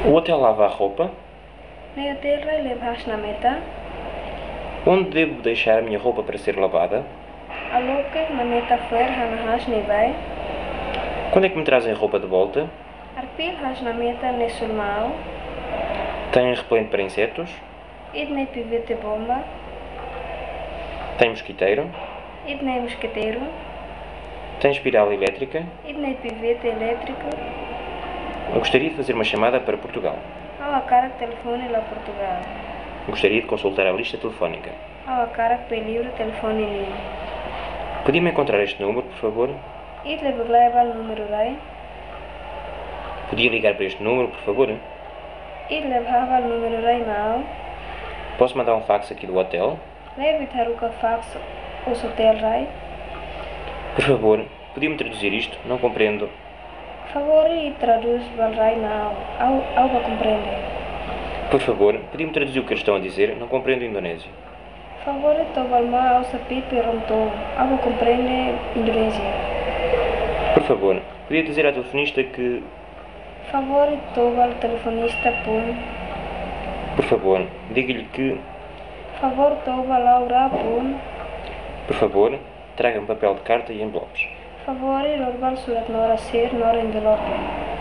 O hotel lava a roupa? Nei hotelrai levas na meta, Onde devo deixar a minha roupa para ser lavada? aloke na meta fer hanahas nevai, Quando é que me trazem roupa de volta? arpil has na meta nesulmao, Tem repelente para insetos? id nei pivete bomba, Tem mosquiteiro? id nei mosqueteiro, Tem espiral elétrica? id nei pivete elétrico, Eu gostaria de fazer uma chamada para Portugal. ao acarak telefone la Portugal, Gostaria de consultar a lista telefónica. ao acarak pe livro telefone nin. Podia-me encontrar este número, por favor? Id le buglaival número rai, Podia ligar para este número, por favor? id le bhaval número rai mao, Posso mandar um fax aqui do hotel? le haruka fax os hotel rai, Por favor, podia-me traduzir isto? Não compreendo. favori traduz val rai mao, au va comprende. Por favor, podia-me traduzir o que eles estão a dizer? Não compreendo indonésio. Favore toval ma au sapit peronto, au va comprende Indonésia. Por favor, podia dizer à telefonista que... Favore toval telefonista pun, Por favor, diga-lhe que... favor toval Laura pun, Por favor, traga-me papel de carta e envelopes. favore lorval surat nora ser nora envelope.